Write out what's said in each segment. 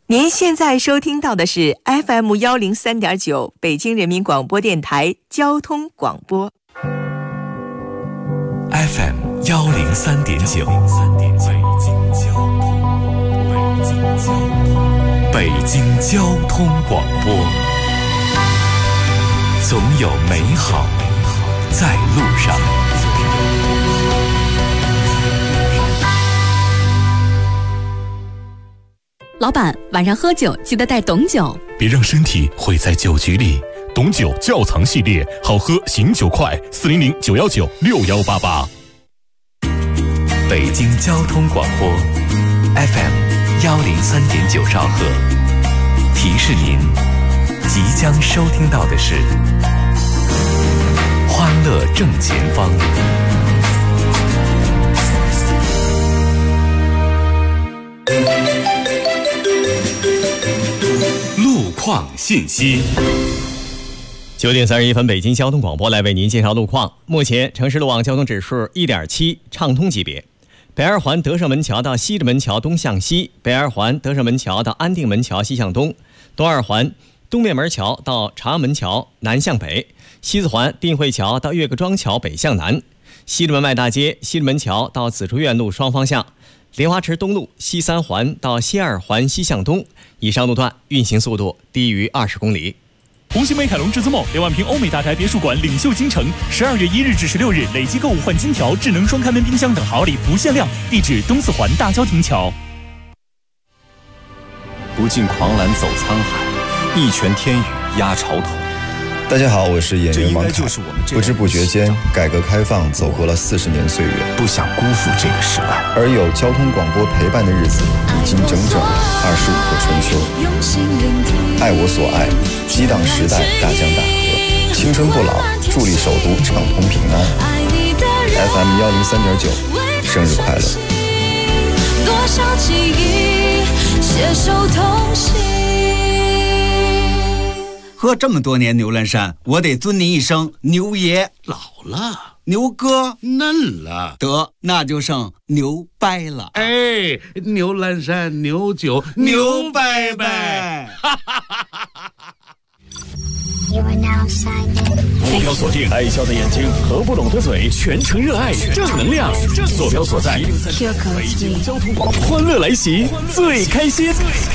您现在收听到的是 FM103.9 北京人民广播电台交通广播。 FM103.9 北京交通广播，总有美好在路上。 老板，晚上喝酒记得带董酒， 别让身体毁在酒局里。董酒窖藏系列，好喝醒酒快，400-919-6188。北京交通广播 FM103.9兆赫，提示您即将收听到的是欢乐正前方。路况信息。 9点31分，北京交通广播来为您介绍路况。目前城市路网交通指数 1.7， 畅通级别。北二环德胜门桥到西直门桥东向西，北二环德胜门桥到安定门桥西向东，东二环东面门桥到长安门桥南向北，西四环定慧桥到岳各庄桥北向南，西直门外大街西直门桥到紫竹院路双方向，莲花池东路西三环到西二环西向东，以上路段运行速度低于20公里。 红星美凯龙至尊梦2万平欧美大宅别墅馆领袖京城，12月1日至16日累计购物换金条、智能双开门冰箱等好礼不限量。地址东四环大郊亭桥。 不尽狂澜走沧海，一拳天宇压潮头。 大家好，我是演员王凯。不知不觉间，改革开放走过了40年岁月， 不想辜负这个时代。 而有交通广播陪伴的日子，已经整整25个春秋。爱我所爱，激荡时代，大江大河，青春不老，助力首都畅通平安。FM103.9，生日快乐！ 多少记忆携手同行。 喝这么多年牛栏山，我得尊您一声牛爷。 老了， 牛哥嫩了， 得那就剩牛掰了。 哎，牛栏山牛酒牛掰掰。 坐标锁定，爱笑的眼睛和不拢的嘴，全程热爱正能量。坐标所在，北京交通广播，欢乐来袭，最开心。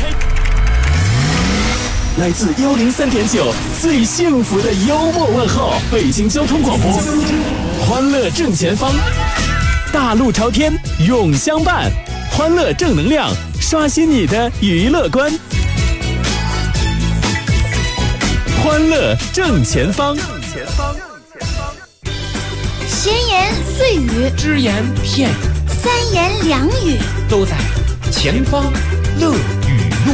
来自103.9最幸福的幽默问候，北京交通广播，欢乐正前方，大路朝天永相伴，欢乐正能量，刷新你的娱乐观，欢乐正前方。 闲言碎语， 只言片语， 三言两语， 都在前方乐语录。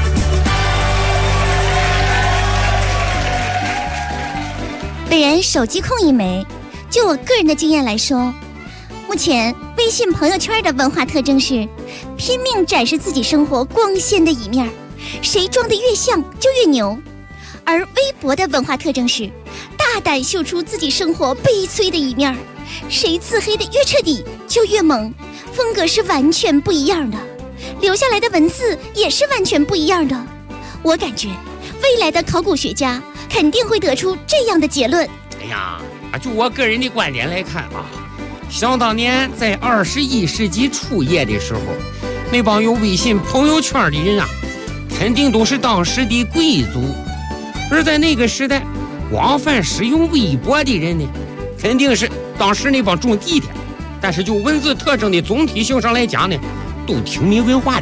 本人手机控一枚，就我个人的经验来说，目前微信朋友圈的文化特征是拼命展示自己生活光鲜的一面，谁装得越像就越牛；而微博的文化特征是大胆秀出自己生活悲催的一面，谁自黑的越彻底就越猛，风格是完全不一样的，留下来的文字也是完全不一样的。我感觉未来的考古学家肯定会得出这样的结论。 哎呀，就我个人的观点来看啊，想当年在21世纪初叶的时候，那帮有微信朋友圈的人啊，肯定都是当时的贵族；而在那个时代，广泛使用微博的人呢，肯定是当时那帮种地的。但是就文字特征的总体性上来讲呢，都挺没文化的。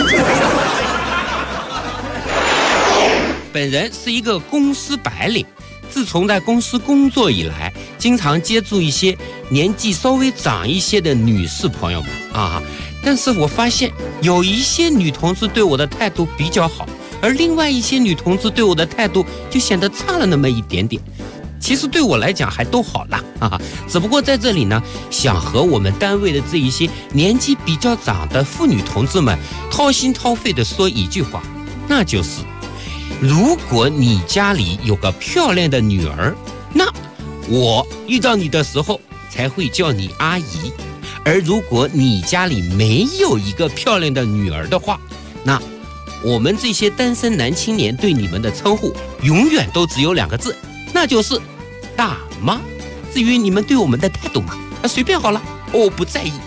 本人是一个公司白领，自从在公司工作以来，经常接触一些年纪稍微长一些的女士朋友们啊。但是我发现有一些女同志对我的态度比较好，而另外一些女同志对我的态度就显得差了那么一点点。其实对我来讲还都好啦啊，只不过在这里呢，想和我们单位的这一些年纪比较长的妇女同志们掏心掏肺的说一句话，那就是如果你家里有个漂亮的女儿，那我遇到你的时候才会叫你阿姨；而如果你家里没有一个漂亮的女儿的话，那我们这些单身男青年对你们的称呼永远都只有2个字，那就是大妈。至于你们对我们的态度嘛，随便好了，我不在意。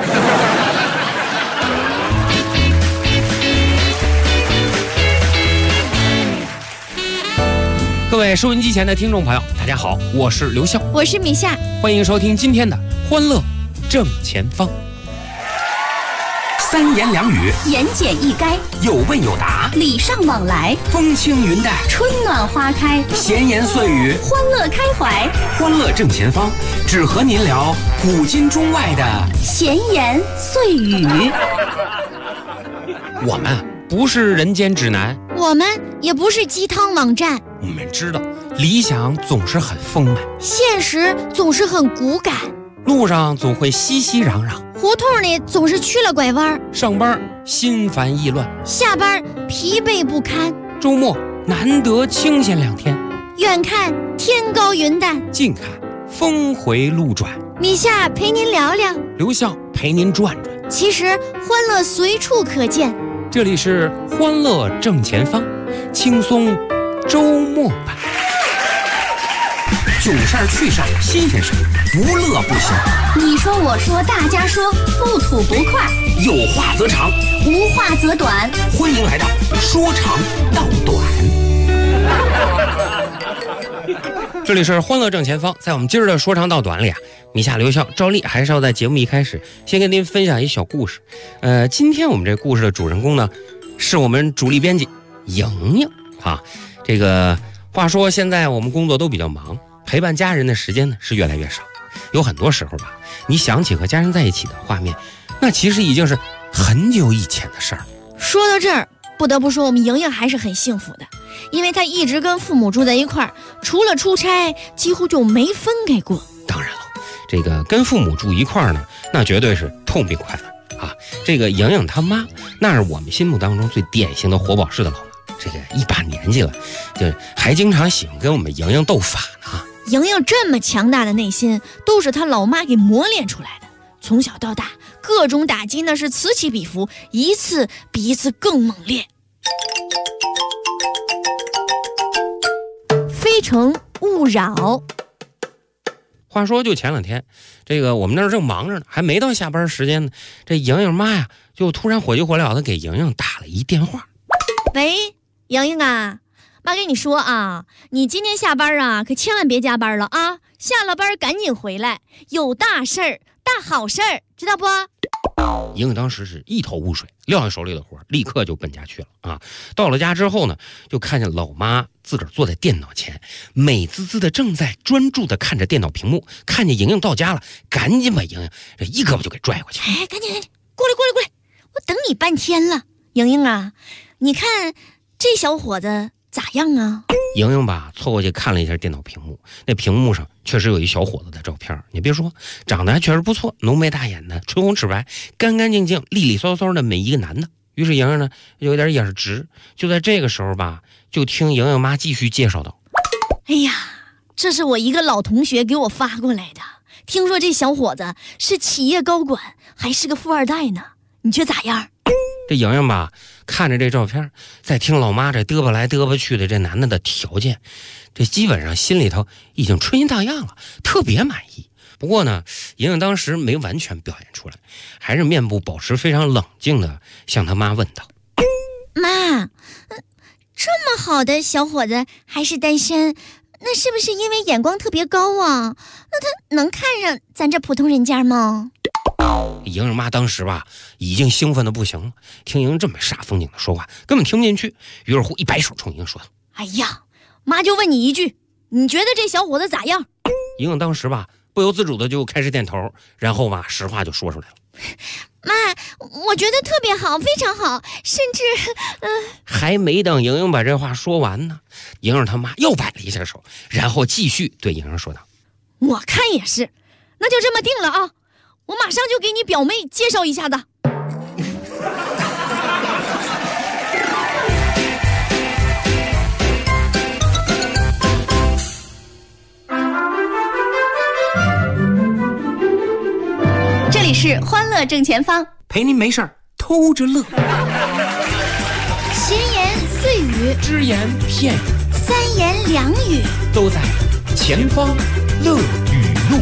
各位收音机前的听众朋友，大家好，我是刘笑， 我是米夏， 欢迎收听今天的欢乐正前方。 三言两语， 言简意赅， 有问有答， 礼尚往来， 风轻云淡， 春暖花开， 闲言碎语， 欢乐开怀。 欢乐正前方，只和您聊古今中外的闲言碎语。 我们不是人间指南， 我们也不是鸡汤网站， 我们知道理想总是很丰满， 现实总是很骨感， 路上总会熙熙攘攘， 胡同里总是去了拐弯， 上班心烦意乱， 下班疲惫不堪， 周末难得清闲2天， 远看天高云淡， 近看峰回路转。 米夏陪您聊聊， 刘笑陪您转转， 其实欢乐随处可见。 这里是欢乐正前方，轻松周末版。 囧事儿趣事儿新鲜事儿，不乐不行。 你说我说大家说，不吐不快， 有话则长， 无话则短。 欢迎来到说长道短。 这里是欢乐正前方，在我们今儿的说长道短里啊，米夏刘笑照例还是要在节目一开始先跟您分享一小故事。今天我们这故事的主人公呢，是我们主力编辑莹莹啊。这个话说现在我们工作都比较忙，陪伴家人的时间呢是越来越少，有很多时候吧，你想起和家人在一起的画面，那其实已经是很久以前的事儿。 说到这儿，不得不说我们莹莹还是很幸福的，因为她一直跟父母住在一块儿，除了出差几乎就没分开过。 当然了，这个跟父母住一块儿呢，那绝对是痛并快乐啊。这个莹莹她妈，那是我们心目当中最典型的活宝式的老妈，这个一把年纪了，就还经常喜欢跟我们莹莹斗法呢。 莹莹这么强大的内心，都是她老妈给磨练出来的。从小到大，各种打击那是此起彼伏，一次比一次更猛烈。非诚勿扰。 话说就前2天，这个我们那儿正忙着呢，还没到下班时间呢，这莹莹妈呀就突然火急火燎的给莹莹打了一电话。 喂，莹莹啊，妈跟你说啊，你今天下班啊可千万别加班了啊，下了班赶紧回来，有大事儿，大好事儿，知道不？ 莹莹当时是一头雾水，撂下手里的活，立刻就奔家去了啊。到了家之后呢，就看见老妈自个儿坐在电脑前，美滋滋的正在专注的看着电脑屏幕。看见莹莹到家了，赶紧把莹莹这一胳膊就给拽过去。 哎，赶紧过来，我等你半天了。莹莹啊，你看这小伙子咋样啊？ 莹莹吧凑过去看了一下电脑屏幕，那屏幕上确实有一小伙子的照片，你别说，长得还确实不错，浓眉大眼的，唇红齿白，干干净净，利利索索的美一个男的。于是莹莹呢有点眼直。就在这个时候吧，就听莹莹妈继续介绍道： 哎呀，这是我一个老同学给我发过来的，听说这小伙子是企业高管，还是个富二代呢，你觉得咋样？ 这莹莹吧看着这照片，再听老妈这嘚吧来嘚吧去的这男的的条件，这基本上心里头已经春心荡漾了，特别满意。不过呢，莹莹当时没完全表现出来，还是面部保持非常冷静的向她妈问道： 妈，这么好的小伙子还是单身，那是不是因为眼光特别高啊？那他能看上咱这普通人家吗？ 莹莹妈当时吧已经兴奋的不行了，听莹莹这么煞风景的说话根本听不进去，于是乎一摆手冲莹莹说道： 哎呀，妈就问你一句，你觉得这小伙子咋样？ 莹莹当时吧不由自主的就开始点头，然后吧实话就说出来了： 妈，我觉得特别好，非常好，甚至还没等莹莹把这话说完呢，莹莹他妈又摆了一下手，然后继续对莹莹说道： 我看也是，那就这么定了啊，我马上就给你表妹介绍一下子。这里是欢乐正前方， 陪您没事偷着乐。 闲言碎语， 只言片语， 三言两语， 都在前方乐语录。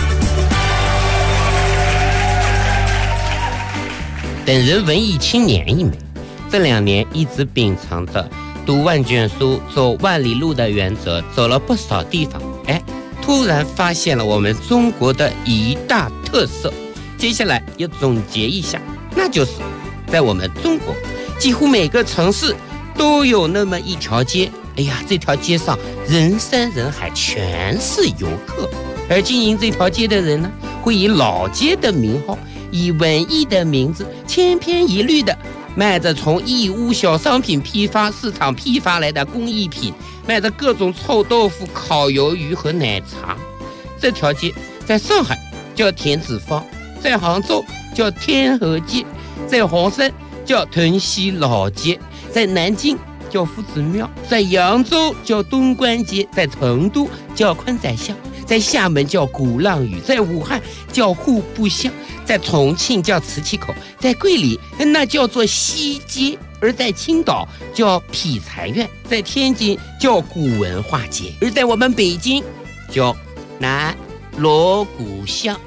本人文艺青年一枚，这2年一直秉承着读万卷书走万里路的原则，走了不少地方。突然发现了我们中国的一大特色，接下来要总结一下，那就是在我们中国几乎每个城市都有那么一条街，这条街上人山人海，全是游客，而经营这条街的人呢，会以老街的名号，以文艺的名字，千篇一律的卖着从义乌小商品批发市场批发来的工艺品，卖着各种臭豆腐、烤鱿鱼和奶茶。这条街在上海叫田子坊，在杭州叫天河街，在黄山叫屯溪老街，在南京叫夫子庙，在扬州叫东关街，在成都叫宽窄巷，在厦门叫鼓浪屿，在武汉叫户部巷，在重庆叫磁器口，在桂林那叫做西街，而在青岛叫劈柴院，在天津叫古文化街，而在我们北京叫南锣鼓巷。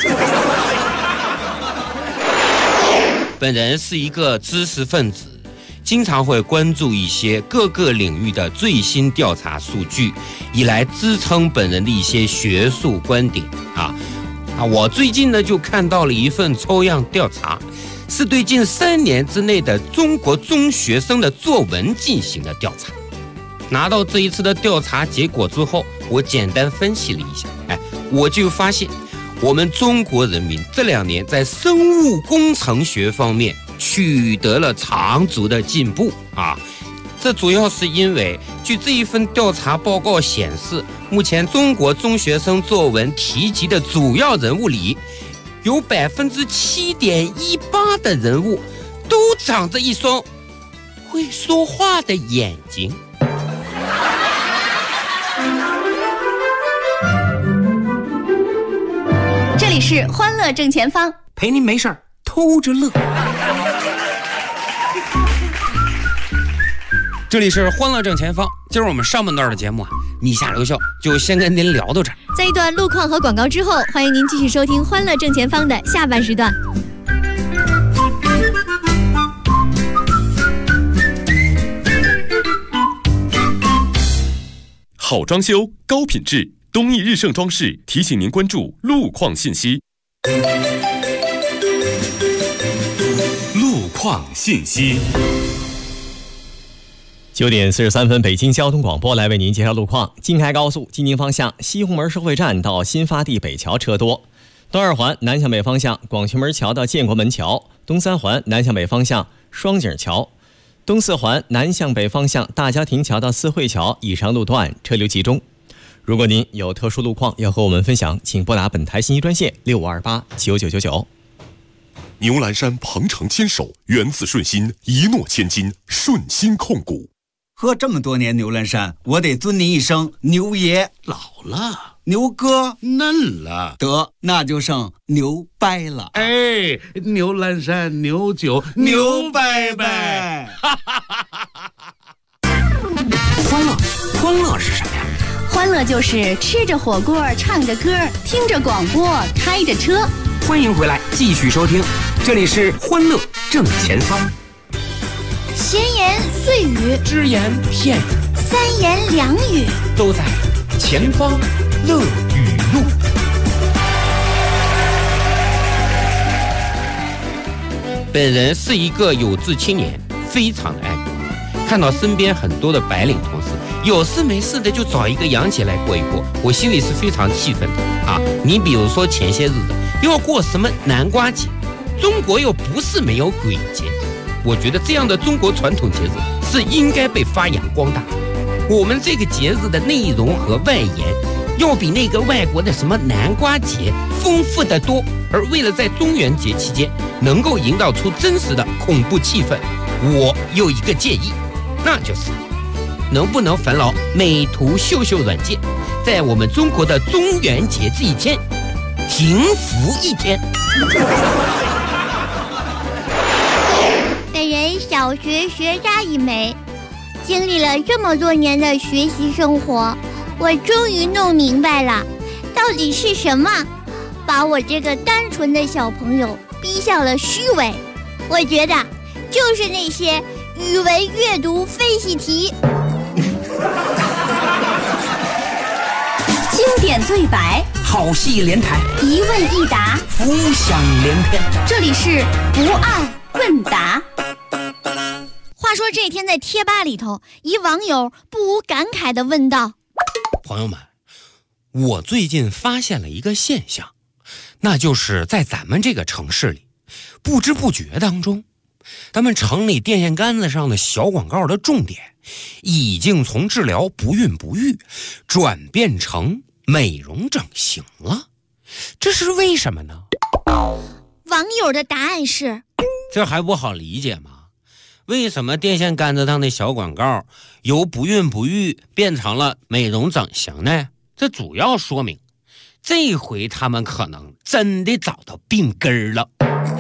本人是一个知识分子，经常会关注一些各个领域的最新调查数据，以来支撑本人的一些学术观点我最近呢就看到了一份抽样调查，是对近3年之内的中国中学生的作文进行的调查。拿到这一次的调查结果之后，我简单分析了一下，我就发现我们中国人民这2年在生物工程学方面取得了长足的进步这主要是因为据这一份调查报告显示，目前中国中学生作文提及的主要人物里，有7.18%的人物都长着一双会说话的眼睛。 这里是欢乐正前方， 陪您没事儿偷着乐。这里是欢乐正前方，今儿我们上半段的节目米下留校就先跟您聊到这儿。 在一段路况和广告之后，欢迎您继续收听欢乐正前方的下半时段。 好装修，高品质，东益日盛装饰提醒您关注路况信息。路况信息。 9点43分，北京交通广播来为您介绍路况。京开高速京宁方向西红门收费站到新发地北桥车多，东2环南向北方向广渠门桥到建国门桥，东3环南向北方向双井桥，东4环南向北方向大家庭桥到四惠桥以上路段车流集中。如果您有特殊路况要和我们分享，请拨打本台信息专线65289999。 牛栏山鹏程牵手，源自顺心，一诺千金，顺心控股。 喝这么多年牛栏山，我得尊您一声牛爷。 老了， 牛哥嫩了， 得那就剩牛掰了。 牛栏山牛酒牛掰掰。 欢乐是什么呀？ 欢乐就是吃着火锅，唱着歌，听着广播，开着车。 欢迎回来，继续收听，这里是欢乐正前方。 闲言碎语， 只言片语， 三言两语， 都在前方乐语录。 本人是一个有志青年，非常的爱国。看到身边很多的白领同事有事没事的就找一个洋节来过一过，我心里是非常气愤的你比如说前些日子要过什么南瓜节，中国又不是没有鬼节，我觉得这样的中国传统节日是应该被发扬光大。我们这个节日的内容和外延要比那个外国的什么南瓜节丰富得多，而为了在中元节期间能够营造出真实的恐怖气氛，我有一个建议，那就是能不能烦劳美图秀秀软件在我们中国的中元节这一天停服1天。 本人小学学渣一枚。经历了这么多年的学习生活，我终于弄明白了，到底是什么把我这个单纯的小朋友逼向了虚伪。我觉得就是那些语文阅读分析题。 经典对白， 好戏连台， 一问一答， 浮想联翩。 这里是不二问答。 话说这天在贴吧里头，一网友不无感慨地问道： 朋友们，我最近发现了一个现象，那就是在咱们这个城市里，不知不觉当中，咱们城里电线杆子上的小广告的重点已经从治疗不孕不育转变成美容整形了。这是为什么呢？ 网友的答案是： 这还不好理解吗？为什么电线杆子上的小广告由不孕不育变成了美容整形呢？这主要说明这回他们可能真的找到病根儿了。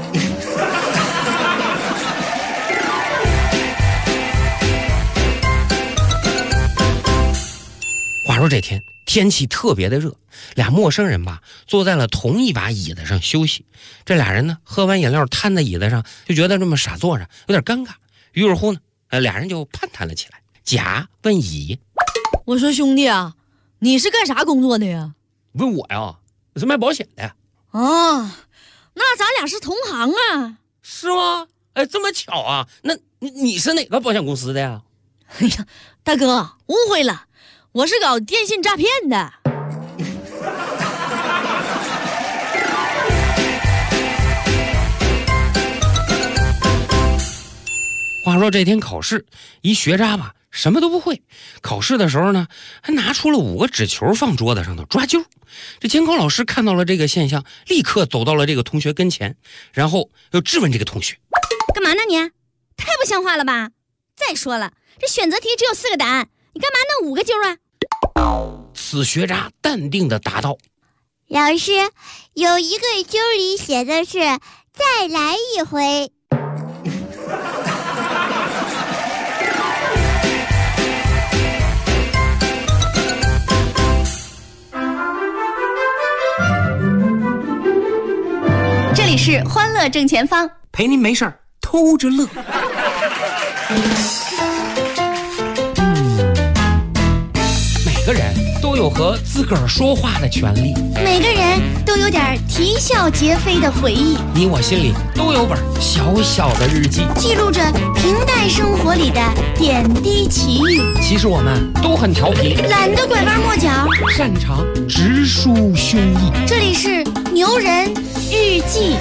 话说这天天气特别的热，俩陌生人吧坐在了同一把椅子上休息。这俩人呢喝完饮料瘫在椅子上，就觉得这么傻坐着有点尴尬，于是乎呢俩人就攀谈了起来。甲问乙： 我说兄弟啊，你是干啥工作的呀？ 问我呀，我是卖保险的。 哦，那咱俩是同行啊。 是吗？哎，这么巧啊？那你是哪个保险公司的呀？ 哎呀，大哥误会了，我是搞电信诈骗的。 话说这天考试，一学渣吧什么都不会，考试的时候呢还拿出了5个纸球放桌子上头抓阄。这监考老师看到了这个现象，立刻走到了这个同学跟前，然后又质问这个同学： 干嘛呢你？太不像话了吧！再说了，这选择题只有4个答案，你干嘛弄5个阄啊？ 此学渣淡定地答道： 老师，有一个阄里写的是再来一回。 这里是欢乐正前方， 陪您没事儿偷着乐。 每个人都有和自个儿说话的权利， 每个人都有点啼笑皆非的回忆， 你我心里都有本小小的日记， 记录着平淡生活里的点滴奇遇。 其实我们都很调皮， 懒得拐弯抹角， 擅长直抒胸臆。 这里是牛人日记。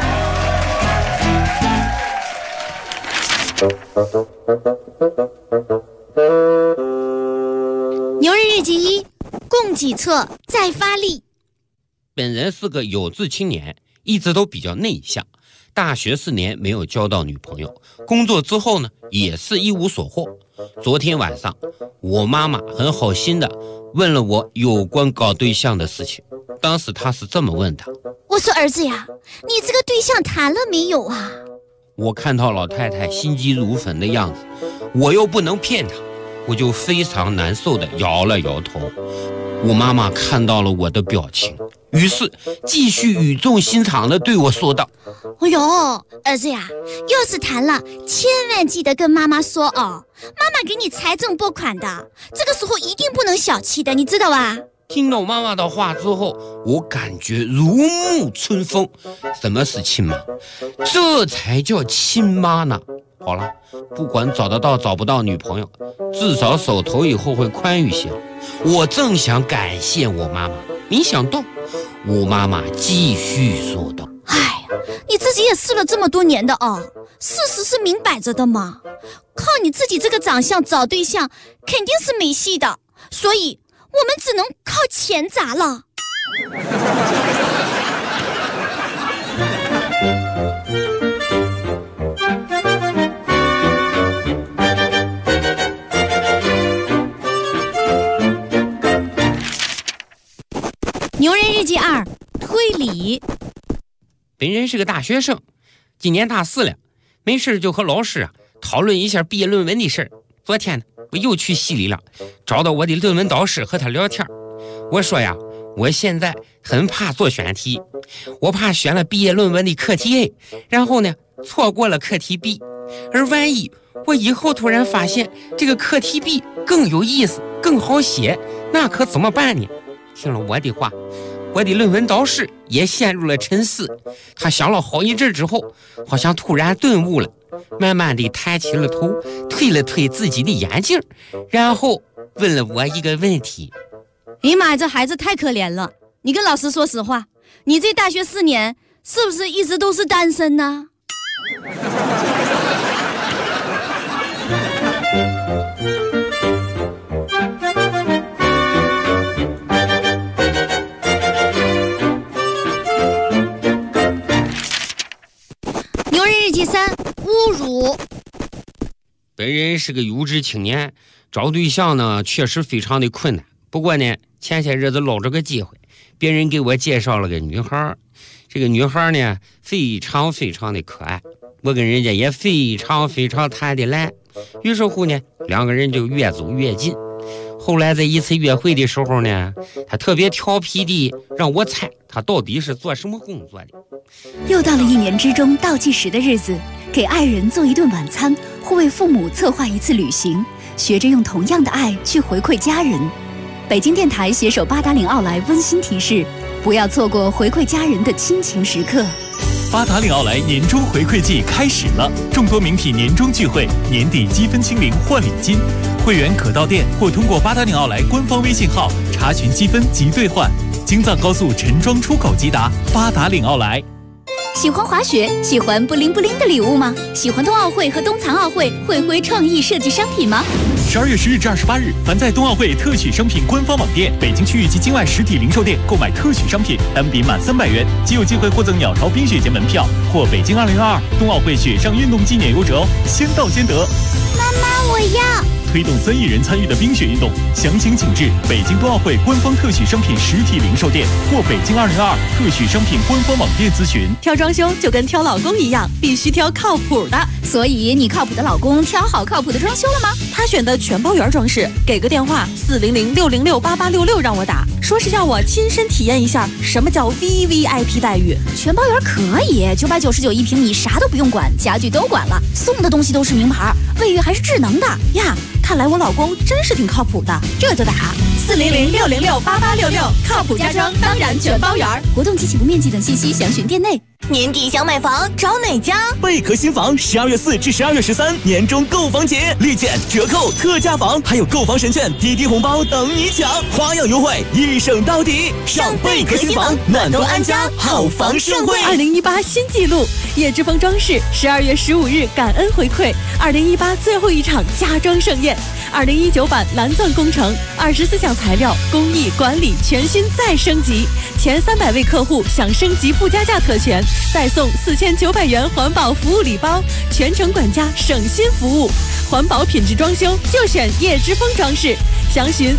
牛人日记1，供给侧再发力。 本人是个有志青年，一直都比较内向，大学4年没有交到女朋友，工作之后呢也是一无所获。昨天晚上我妈妈很好心的问了我有关搞对象的事情，当时她是这么问的： 我说儿子呀，你这个对象谈了没有啊？ 我看到老太太心急如焚的样子，我又不能骗她，我就非常难受的摇了摇头。我妈妈看到了我的表情，于是继续语重心长的对我说道： 哎呦，儿子呀，要是谈了千万记得跟妈妈说哦，妈妈给你财政拨款的，这个时候一定不能小气的，你知道吧？ 听懂妈妈的话之后，我感觉如沐春风。什么是亲妈？这才叫亲妈呢。好了，不管找得到找不到女朋友，至少手头以后会宽裕些。我正想感谢我妈妈，没想到我妈妈继续说道： 哎呀，你自己也试了这么多年的哦，事实是明摆着的嘛，靠你自己这个长相找对象肯定是没戏的，所以我们只能靠钱砸了。牛人日记2，推理。 本人是个大学生，今年大4了，没事就和老师讨论一下毕业论文的事儿。昨天呢，我又去系里了，找到我的论文导师和他聊天。我说呀，我现在很怕做选题，我怕选了毕业论文的课题 A， 然后呢错过了课题 B， 而万一我以后突然发现这个课题 B 更有意思更好写，那可怎么办呢？听了我的话，我的论文导师也陷入了沉思。他想了好一阵之后，好像突然顿悟了，慢慢地抬起了头，推了推自己的眼镜，然后问了我一个问题。 哎呀妈呀，这孩子太可怜了！你跟老师说实话，你这大学4年是不是一直都是单身呢？牛人日记3：侮辱。 本人是个有志青年，找对象呢确实非常的困难。不过呢，前些日子捞着个机会，别人给我介绍了个女孩。这个女孩呢非常非常的可爱，我跟人家也非常非常谈得来。于是乎呢，两个人就越走越近。后来在一次约会的时候呢，他特别调皮地让我猜他到底是做什么工作的。 又到了1年之中倒计时的日子，给爱人做一顿晚餐，或为父母策划一次旅行，学着用同样的爱去回馈家人。北京电台携手8达岭奥莱温馨提示，不要错过回馈家人的亲情时刻。 8达岭奥莱年终回馈季开始了，众多名品年终聚会，年底积分清零换礼金，会员可到店或通过8达岭奥莱官方微信号查询积分及兑换。京藏高速陈庄出口即达8达岭奥莱。 喜欢滑雪，喜欢布灵布灵的礼物吗？喜欢冬奥会和冬残奥会会挥创意设计商品吗 ？12月10日至28日，凡在冬奥会特许商品官方网店、北京区域及境外实体零售店购买特许商品单笔满300元，即有机会获赠鸟巢冰雪节门票或北京2022冬奥会雪上运动纪念游折哦，先到先得。 妈妈，我要！ 推动3亿人参与的冰雪运动，详情请至北京冬奥会官方特许商品实体零售店或北京2022特许商品官方网店咨询。 挑装修就跟挑老公一样，必须挑靠谱的。 所以你靠谱的老公挑好靠谱的装修了吗？ 他选的全包圆装饰，给个电话400-606-8866让我打，说是要我亲身体验一下什么叫 VVIP 待遇。 全包圆可以，999一平，你啥都不用管，家具都管了，送的东西都是名牌，卫浴还是智能的呀。看来我老公真是挺靠谱的，这就打400-606-8866，靠谱家装当然全包圆。 活动及起步面积等信息详询店内。 年底想买房找哪家？ 贝壳新房12月4至12月13年终购房节，立减折扣特价房，还有购房神券、滴滴红包等你抢，花样优惠一省到底。上贝壳新房，暖冬安家，好房盛会。 2018新纪录，叶之峰装饰12月15日感恩回馈2018最后一场家装盛宴，2019版蓝钻工程24项材料工艺管理全新再升级，前300位客户享升级附加价特权，再送4900元环保服务礼包，全程管家省心服务，环保品质装修就选叶之峰装饰，详询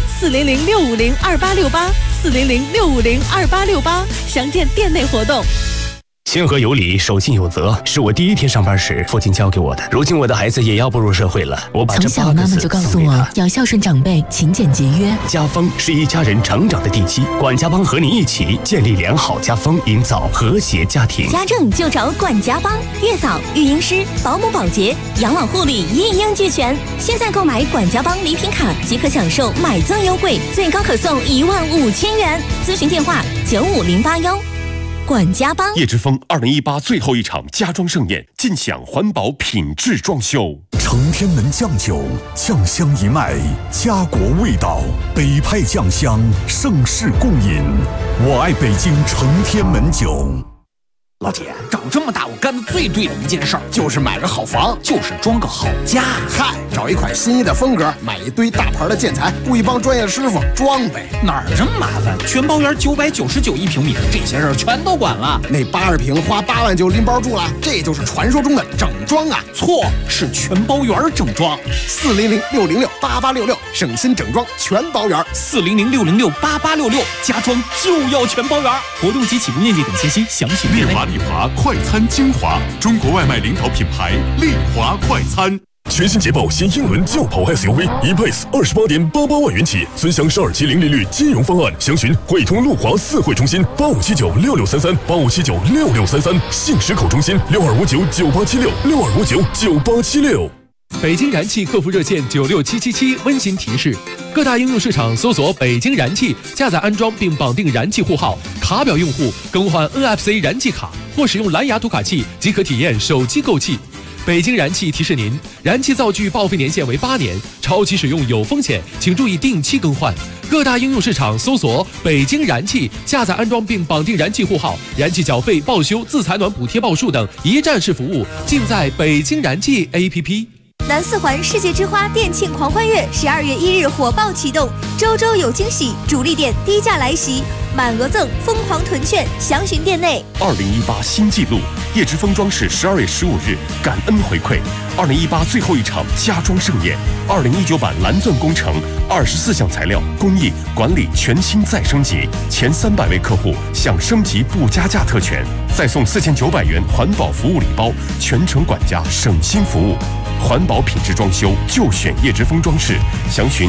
400-650-2868，400-650-2868，详见店内活动。 谦和有礼，守信有责，是我第1天上班时父亲教给我的。如今我的孩子也要步入社会了，我把这8个字送给他。从小妈妈就告诉我要孝顺长辈，勤俭节约。家风是一家人成长的地基，管家帮和你一起建立良好家风，营造和谐家庭。 家政就找管家帮，月嫂、育婴师、保姆、保洁、养老护理一应俱全。现在购买管家帮礼品卡即可享受买赠优惠，最高可送15000元。咨询电话95081。管家帮。 叶之峰2018最后一场家装盛宴，尽享环保品质装修。 承天门酱酒，酱香一脉，家国味道，北派酱香，盛世共饮。我爱北京承天门酒。 老铁，长这么大我干的最对的一件事儿，就是买个好房，就是装个好家。 嗨，找一款心仪的风格，买一堆大牌的建材，雇一帮专业师傅装呗。 哪儿这么麻烦？全包圆999一平米，这些事儿全都管了。 那80平花8万就拎包住了，这就是传说中的整装啊！ 错，是全包圆整装。 400-606-8866，省心整装全包圆。 400-606-8866，家装就要全包圆。活动及起步面积等信息详询店内。 丽华快餐精华，中国外卖领导品牌丽华快餐。 全新捷豹新英伦轿跑 SUV E-Pace 28.88万元起，尊享12期0利率金融方案，详询汇通路华4汇中心85796633，85796633，信实口中心62599876，62599876。 北京燃气客服热线96777温馨提示：各大应用市场搜索北京燃气，下载安装并绑定燃气户号，卡表用户更换 NFC 燃气卡或使用蓝牙读卡器即可体验手机购气。北京燃气提示您，燃气灶具报废年限为8年，超期使用有风险，请注意定期更换。各大应用市场搜索北京燃气，下载安装并绑定燃气户号，燃气缴费、报修、自采暖补贴报数等一站式服务尽在北京燃气 APP。 南四环世界之花店庆狂欢月12月1日火爆启动，周周有惊喜，主力店低价来袭，满额赠，疯狂囤券，详询店内。 2018新纪录，叶之峰装饰12月15日感恩回馈，2018最后一场家装盛宴，2019版蓝钻工程24项材料工艺管理全新再升级，前300位客户享升级不加价特权，再送4900元环保服务礼包，全程管家省心服务。环保品质装修就选叶之峰装饰，详询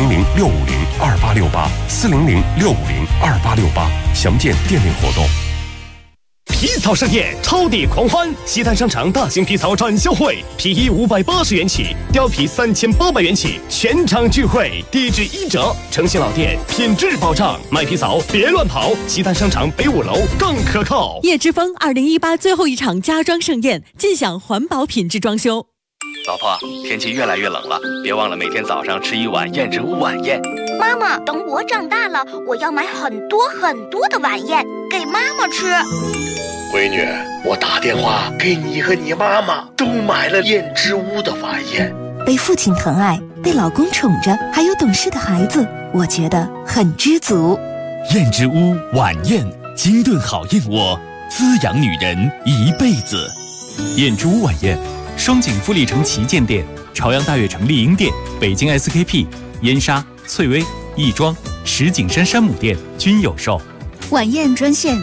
400-650-2868，400-650-2868，详见店内活动。 皮草盛宴，超抵狂欢！西单商场大型皮草展销会，皮衣580元起，貂皮3800元起，全场聚会，低至1折，诚信老店，品质保障。买皮草别乱跑，西单商场北5楼更可靠。 叶之峰2018最后一场家装盛宴，尽享环保品质装修。 老婆，天气越来越冷了，别忘了每天早上吃一碗燕之屋晚宴。 妈妈，等我长大了，我要买很多很多的晚宴给妈妈吃。 闺女，我打电话给你和你妈妈都买了燕之屋的晚宴。 被父亲疼爱，被老公宠着，还有懂事的孩子，我觉得很知足。 燕之屋晚宴，精炖好燕窝，滋养女人一辈子。 燕之屋晚宴，双井富力城旗舰店、朝阳大悦城丽婴店、北京 SKP、燕莎、翠微、亦庄、石景山山姆店均有售。 晚宴专线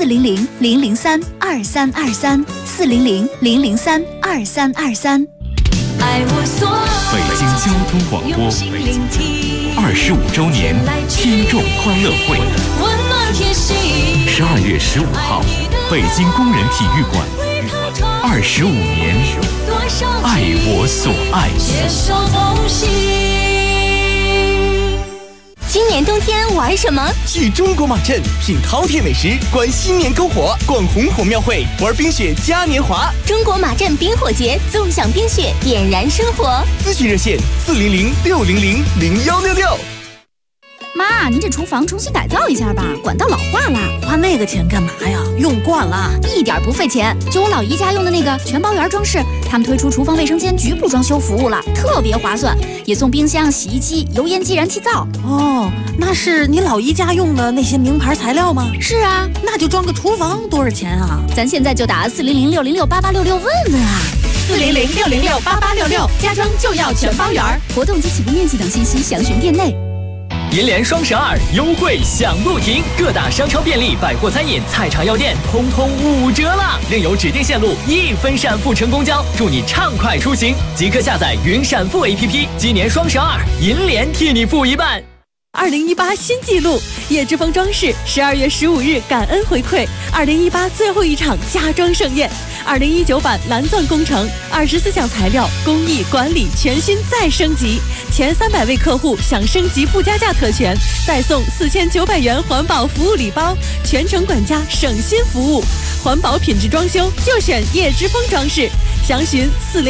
400-003-2323，400-003-2323。 北京交通广播25周年听众欢乐会，12月15号，北京工人体育馆，25年，爱我所爱。 今年冬天玩什么？ 去中国马镇品饕餮美食，观新年篝火，逛红火庙会，玩冰雪嘉年华。 中国马镇冰火节，纵享冰雪，点燃生活。 咨询热线400-600-0166。 妈，您这厨房重新改造一下吧，管道老化了。花那个钱干嘛呀？用惯了，一点不费钱。就我老姨家用的那个全包园装饰，他们推出厨房卫生间局部装修服务了，特别划算，也送冰箱、洗衣机、油烟机、燃气灶。 哦，那是你老姨家用的那些名牌材料吗？ 是啊， 那就装个厨房多少钱啊？ 咱现在就打400-606-8866问问啊。 400-606-8866，家装就要全包园。 活动及起步面积等信息详询店内。 银联双12优惠享不停，各大商超便利、百货餐饮、菜场药店通通5折啦！另有指定线路1分闪付乘公交，祝你畅快出行！即刻下载云闪付 APP， 今年双12，银联替你付一半。 2018新纪录，叶之峰装饰12月15日感恩回馈2018最后一场家装盛宴，2019版蓝钻工程24项材料工艺管理全新再升级，前300位客户享升级不加价特权，再送4900元环保服务礼包，全程管家省心服务，环保品质装修就选叶之峰装饰，详询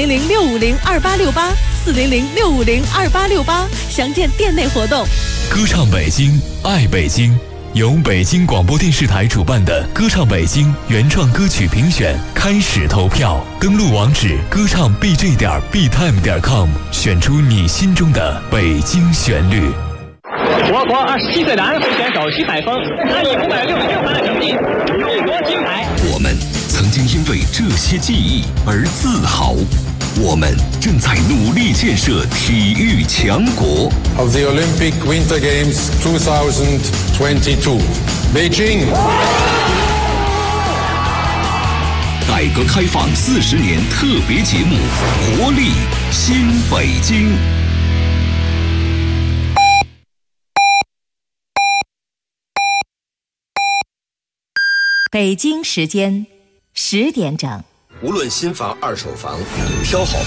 400-650-2868，400-650-2868，详见店内活动。 歌唱北京，爱北京，由北京广播电视台主办的歌唱北京原创歌曲评选开始投票，登录网址歌唱 bj.btime.com， 选出你心中的北京旋律。 我国27岁男会选手徐海峰，他以566分的成绩勇夺金牌。 我们曾经因为这些记忆而自豪，我们正在努力建设体育强国。 Of the Olympic Winter Games 2022, Beijing. 改革开放40年特别节目《活力新北京》。 北京时间10点整。 无论新房、二手房，挑好